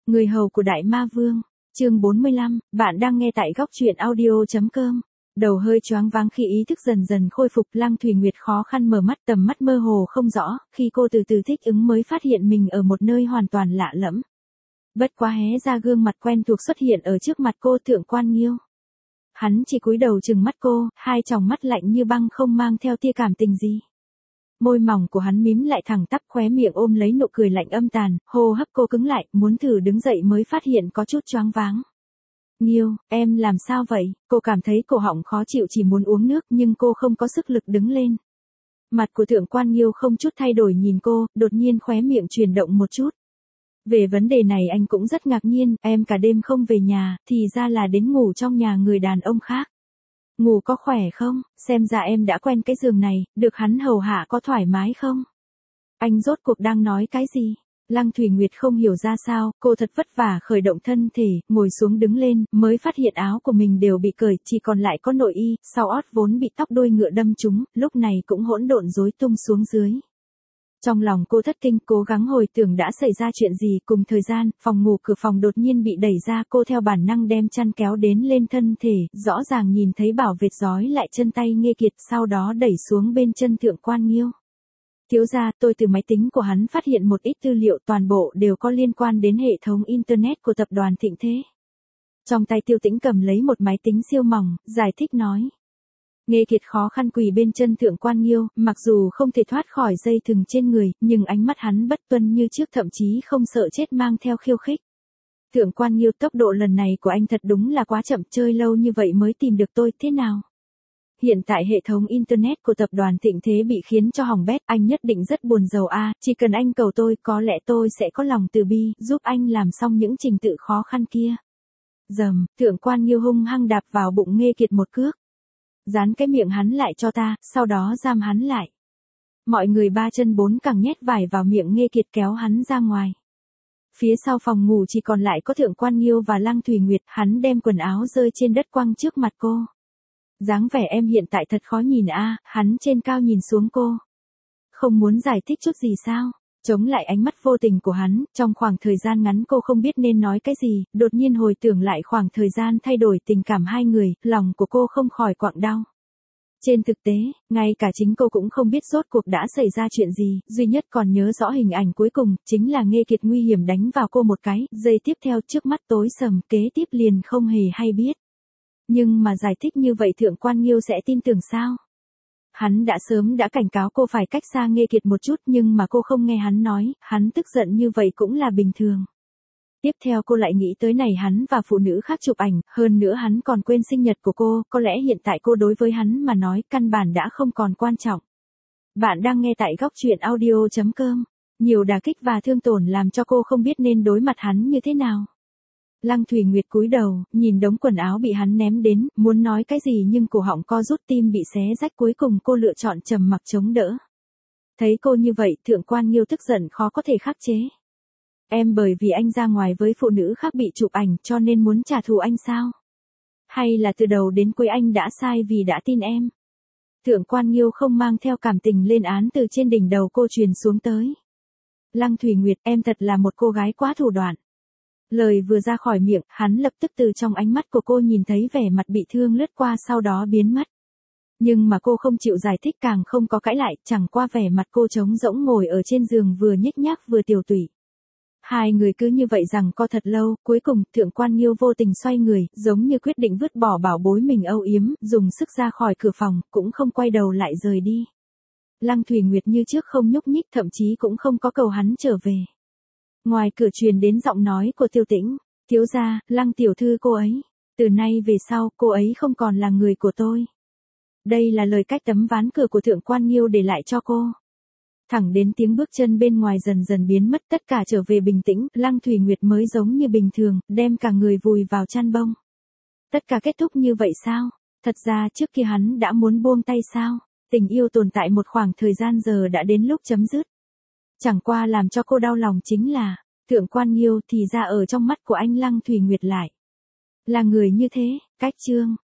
Người hầu của Đại Ma Vương, chương 45, bạn đang nghe tại góc truyện audio.com. Đầu hơi choáng váng khi ý thức dần dần khôi phục, Lăng Thùy Nguyệt khó khăn mở mắt, tầm mắt mơ hồ không rõ, khi cô từ từ thích ứng mới phát hiện mình ở một nơi hoàn toàn lạ lẫm. Bất quá hé ra gương mặt quen thuộc xuất hiện ở trước mặt cô, Thượng Quan Nghiêu. Hắn chỉ cúi đầu trừng mắt cô, hai tròng mắt lạnh như băng không mang theo tia cảm tình gì. Môi mỏng của hắn mím lại thẳng tắp, khóe miệng ôm lấy nụ cười lạnh âm tàn, hô hấp cô cứng lại, muốn thử đứng dậy mới phát hiện có chút choáng váng. Nghiêu, em làm sao vậy? Cô cảm thấy cổ họng khó chịu, chỉ muốn uống nước nhưng cô không có sức lực đứng lên. Mặt của Thượng Quan Nghiêu không chút thay đổi nhìn cô, đột nhiên khóe miệng chuyển động một chút. Về vấn đề này anh cũng rất ngạc nhiên, em cả đêm không về nhà, thì ra là đến ngủ trong nhà người đàn ông khác. Ngủ có khỏe không? Xem ra em đã quen cái giường này, được hắn hầu hạ có thoải mái không? Anh rốt cuộc đang nói cái gì? Lăng Thùy Nguyệt không hiểu ra sao, cô thật vất vả khởi động thân thể, ngồi xuống đứng lên, mới phát hiện áo của mình đều bị cởi, chỉ còn lại có nội y, sau ót vốn bị tóc đuôi ngựa đâm trúng, lúc này cũng hỗn độn rối tung xuống dưới. Trong lòng cô thất kinh, cố gắng hồi tưởng đã xảy ra chuyện gì. Cùng thời gian, phòng ngủ cửa phòng đột nhiên bị đẩy ra, cô theo bản năng đem chăn kéo đến lên thân thể, rõ ràng nhìn thấy Bảo Việt giói lại chân tay Nghê Kiệt, sau đó đẩy xuống bên chân Thượng Quan Nghiêu. Thiếu gia, tôi từ máy tính của hắn phát hiện một ít tư liệu, toàn bộ đều có liên quan đến hệ thống internet của tập đoàn Thịnh Thế. Trong tay Tiêu Tĩnh cầm lấy một máy tính siêu mỏng, giải thích nói. Nghê Kiệt khó khăn quỳ bên chân Thượng Quan Nghiêu, mặc dù không thể thoát khỏi dây thừng trên người, nhưng ánh mắt hắn bất tuân như trước, thậm chí không sợ chết mang theo khiêu khích. Thượng Quan Nghiêu, tốc độ lần này của anh thật đúng là quá chậm, chơi lâu như vậy mới tìm được tôi, thế nào? Hiện tại hệ thống internet của tập đoàn Thịnh Thế bị khiến cho hỏng bét, anh nhất định rất buồn rầu a, chỉ cần anh cầu tôi, có lẽ tôi sẽ có lòng từ bi, giúp anh làm xong những trình tự khó khăn kia. Dầm, Thượng Quan Nghiêu hung hăng đạp vào bụng Nghê Kiệt một cước. Dán cái miệng hắn lại cho ta, sau đó giam hắn lại. Mọi người ba chân bốn cẳng nhét vải vào miệng Nghê Kiệt, kéo hắn ra ngoài. Phía sau phòng ngủ chỉ còn lại có Thượng Quan Nghiêu và Lăng Thùy Nguyệt, hắn đem quần áo rơi trên đất quăng trước mặt cô. Dáng vẻ em hiện tại thật khó nhìn a, hắn trên cao nhìn xuống cô. Không muốn giải thích chút gì sao? Chống lại ánh mắt vô tình của hắn, trong khoảng thời gian ngắn cô không biết nên nói cái gì, đột nhiên hồi tưởng lại khoảng thời gian thay đổi tình cảm hai người, lòng của cô không khỏi quặn đau. Trên thực tế, ngay cả chính cô cũng không biết rốt cuộc đã xảy ra chuyện gì, duy nhất còn nhớ rõ hình ảnh cuối cùng, chính là Nghê Kiệt nguy hiểm đánh vào cô một cái, giây tiếp theo trước mắt tối sầm, kế tiếp liền không hề hay biết. Nhưng mà giải thích như vậy Thượng Quan Nghiêu sẽ tin tưởng sao? Hắn đã sớm đã cảnh cáo cô phải cách xa Nghê Kiệt một chút, nhưng mà cô không nghe hắn nói, hắn tức giận như vậy cũng là bình thường. Tiếp theo cô lại nghĩ tới này hắn và phụ nữ khác chụp ảnh, hơn nữa hắn còn quên sinh nhật của cô, có lẽ hiện tại cô đối với hắn mà nói căn bản đã không còn quan trọng. Bạn đang nghe tại góc truyện audio.com. Nhiều đả kích và thương tổn làm cho cô không biết nên đối mặt hắn như thế nào. Lăng Thùy Nguyệt cúi đầu, nhìn đống quần áo bị hắn ném đến, muốn nói cái gì nhưng cổ họng co rút, tim bị xé rách, cuối cùng cô lựa chọn trầm mặc chống đỡ. Thấy cô như vậy, Thượng Quan Nghiêu tức giận khó có thể khắc chế. Em bởi vì anh ra ngoài với phụ nữ khác bị chụp ảnh cho nên muốn trả thù anh sao? Hay là từ đầu đến cuối anh đã sai vì đã tin em? Thượng Quan Nghiêu không mang theo cảm tình lên án từ trên đỉnh đầu cô truyền xuống tới. Lăng Thùy Nguyệt, em thật là một cô gái quá thủ đoạn. Lời vừa ra khỏi miệng, hắn lập tức từ trong ánh mắt của cô nhìn thấy vẻ mặt bị thương lướt qua, sau đó biến mất. Nhưng mà cô không chịu giải thích, càng không có cãi lại, chẳng qua vẻ mặt cô trống rỗng ngồi ở trên giường, vừa nhếch nhác vừa tiều tụy. Hai người cứ như vậy rằng co thật lâu, cuối cùng Thượng Quan Nghiêu vô tình xoay người, giống như quyết định vứt bỏ bảo bối mình âu yếm, dùng sức ra khỏi cửa phòng, cũng không quay đầu lại rời đi. Lăng Thùy Nguyệt như trước không nhúc nhích, thậm chí cũng không có cầu hắn trở về. Ngoài cửa truyền đến giọng nói của Tiêu Tĩnh. Thiếu gia, Lăng tiểu thư cô ấy. Từ nay về sau, cô ấy không còn là người của tôi. Đây là lời cách tấm ván cửa của Thượng Quan Nghiêu để lại cho cô. Thẳng đến tiếng bước chân bên ngoài dần dần biến mất, tất cả trở về bình tĩnh, Lăng Thùy Nguyệt mới giống như bình thường, đem cả người vùi vào chăn bông. Tất cả kết thúc như vậy sao? Thật ra trước kia hắn đã muốn buông tay sao? Tình yêu tồn tại một khoảng thời gian, giờ đã đến lúc chấm dứt. Chẳng qua làm cho cô đau lòng chính là, Thượng Quan Nghiêu thì ra ở trong mắt của anh Lăng Thùy Nguyệt lại là người như thế. Cách chương